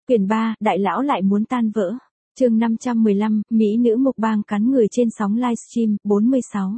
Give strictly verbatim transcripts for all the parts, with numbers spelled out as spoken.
Quyển ba, Đại lão lại muốn tan vỡ. Chương năm trăm mười lăm, Mỹ nữ mukbang cắn người trên sóng livestream, bốn mươi sáu.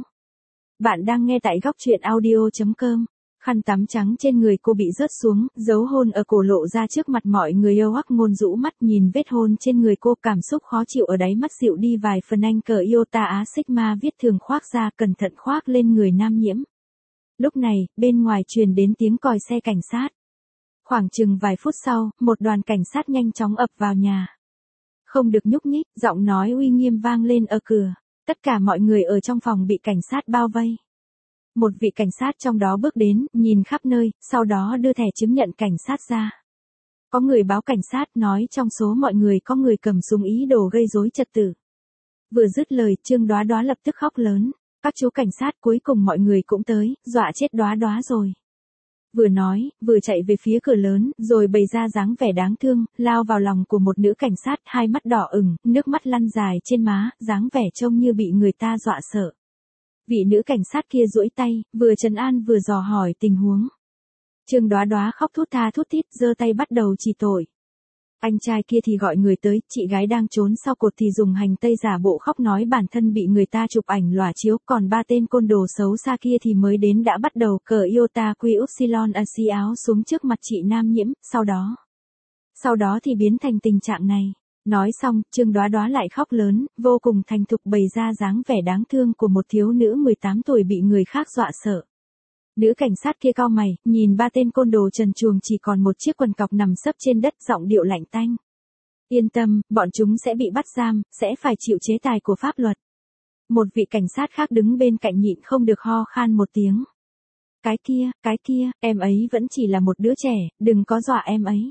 Bạn đang nghe tại góc truyện audio chấm com. Khăn tắm trắng trên người cô bị rớt xuống, dấu hôn ở cổ lộ ra trước mặt mọi người. Yêu Hoắc Ngôn rũ mắt nhìn vết hôn trên người cô, cảm xúc khó chịu ở đáy mắt dịu đi vài phần. Anh cờ Iota Á Sigma viết thường khoác ra, cẩn thận khoác lên người Nam Nhiễm. Lúc này, bên ngoài truyền đến tiếng còi xe cảnh sát. Khoảng chừng vài phút sau, một đoàn cảnh sát nhanh chóng ập vào nhà. Không được nhúc nhích, giọng nói uy nghiêm vang lên ở cửa. Tất cả mọi người ở trong phòng bị cảnh sát bao vây. Một vị cảnh sát trong đó bước đến, nhìn khắp nơi, sau đó đưa thẻ chứng nhận cảnh sát ra. Có người báo cảnh sát nói trong số mọi người có người cầm súng ý đồ gây rối trật tự. Vừa dứt lời, Trương Đoá Đoá lập tức khóc lớn. Các chú cảnh sát, cuối cùng mọi người cũng tới, dọa chết Đoá Đoá rồi. Vừa nói, vừa chạy về phía cửa lớn, rồi bày ra dáng vẻ đáng thương, lao vào lòng của một nữ cảnh sát, hai mắt đỏ ửng, nước mắt lăn dài trên má, dáng vẻ trông như bị người ta dọa sợ. Vị nữ cảnh sát kia duỗi tay, vừa trấn an vừa dò hỏi tình huống. Trương Đoá Đoá khóc thút tha thút thít, giơ tay bắt đầu chỉ tội. Anh trai kia thì gọi người tới, chị gái đang trốn sau cột thì dùng hành tây giả bộ khóc nói bản thân bị người ta chụp ảnh lòa chiếu, còn ba tên côn đồ xấu xa kia thì mới đến đã bắt đầu cờ Iota Quy Upsilon A xi áo xuống trước mặt chị Nam Nhiễm, sau đó. Sau đó thì biến thành tình trạng này. Nói xong, Trương Đoá Đoá lại khóc lớn, vô cùng thành thục bày ra dáng vẻ đáng thương của một thiếu nữ mười tám tuổi bị người khác dọa sợ. Nữ cảnh sát kia cau mày, nhìn ba tên côn đồ trần truồng chỉ còn một chiếc quần cọc nằm sấp trên đất, giọng điệu lạnh tanh. Yên tâm, bọn chúng sẽ bị bắt giam, sẽ phải chịu chế tài của pháp luật. Một vị cảnh sát khác đứng bên cạnh nhịn không được ho khan một tiếng. Cái kia, cái kia, em ấy vẫn chỉ là một đứa trẻ, đừng có dọa em ấy.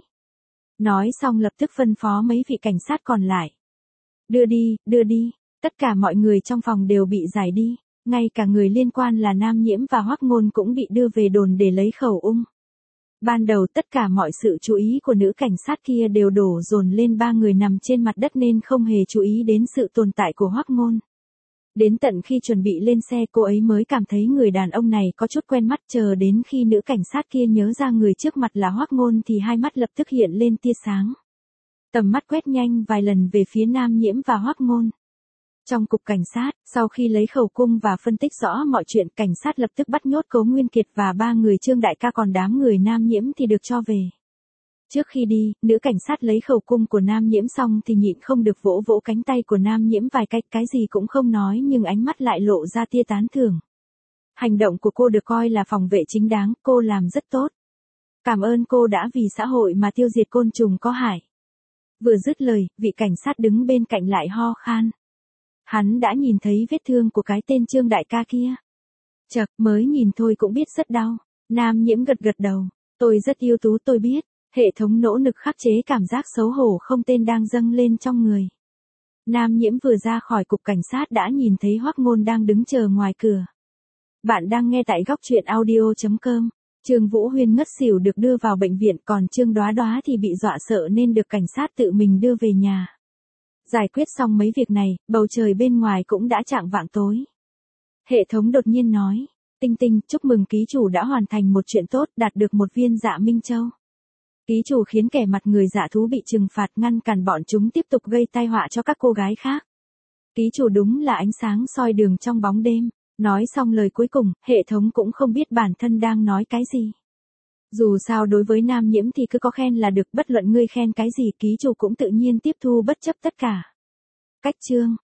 Nói xong lập tức phân phó mấy vị cảnh sát còn lại. Đưa đi, đưa đi, tất cả mọi người trong phòng đều bị giải đi. Ngay cả người liên quan là Nam Nhiễm và Hoắc Ngôn cũng bị đưa về đồn để lấy khẩu ung. Ban đầu tất cả mọi sự chú ý của nữ cảnh sát kia đều đổ dồn lên ba người nằm trên mặt đất nên không hề chú ý đến sự tồn tại của Hoắc Ngôn. Đến tận khi chuẩn bị lên xe cô ấy mới cảm thấy người đàn ông này có chút quen mắt, chờ đến khi nữ cảnh sát kia nhớ ra người trước mặt là Hoắc Ngôn thì hai mắt lập tức hiện lên tia sáng. Tầm mắt quét nhanh vài lần về phía Nam Nhiễm và Hoắc Ngôn. Trong cục cảnh sát, sau khi lấy khẩu cung và phân tích rõ mọi chuyện, cảnh sát lập tức bắt nhốt Cố Nguyên Kiệt và ba người Trương đại ca, còn đám người Nam Nhiễm thì được cho về. Trước khi đi, nữ cảnh sát lấy khẩu cung của Nam Nhiễm xong thì nhịn không được vỗ vỗ cánh tay của Nam Nhiễm vài cách, cái gì cũng không nói nhưng ánh mắt lại lộ ra tia tán thưởng. Hành động của cô được coi là phòng vệ chính đáng, cô làm rất tốt. Cảm ơn cô đã vì xã hội mà tiêu diệt côn trùng có hại. Vừa dứt lời, vị cảnh sát đứng bên cạnh lại ho khan. Hắn đã nhìn thấy vết thương của cái tên Trương đại ca kia. Chậc, mới nhìn thôi cũng biết rất đau. Nam Nhiễm gật gật đầu. Tôi rất ưu tú, tôi biết. Hệ thống nỗ lực khắc chế cảm giác xấu hổ không tên đang dâng lên trong người. Nam Nhiễm vừa ra khỏi cục cảnh sát đã nhìn thấy Hoắc Ngôn đang đứng chờ ngoài cửa. Bạn đang nghe tại góc truyện audio chấm com. Trương Vũ Huyên ngất xỉu được đưa vào bệnh viện, còn Trương Đoá Đoá thì bị dọa sợ nên được cảnh sát tự mình đưa về nhà. Giải quyết xong mấy việc này, bầu trời bên ngoài cũng đã chạng vạng tối. Hệ thống đột nhiên nói, Tinh Tinh, chúc mừng ký chủ đã hoàn thành một chuyện tốt, đạt được một viên Dạ Minh Châu. Ký chủ khiến kẻ mặt người dạ thú bị trừng phạt, ngăn cản bọn chúng tiếp tục gây tai họa cho các cô gái khác. Ký chủ đúng là ánh sáng soi đường trong bóng đêm. Nói xong lời cuối cùng, hệ thống cũng không biết bản thân đang nói cái gì. Dù sao đối với Nam Nhiễm thì cứ có khen là được, bất luận ngươi khen cái gì ký chủ cũng tự nhiên tiếp thu bất chấp tất cả. Cách chương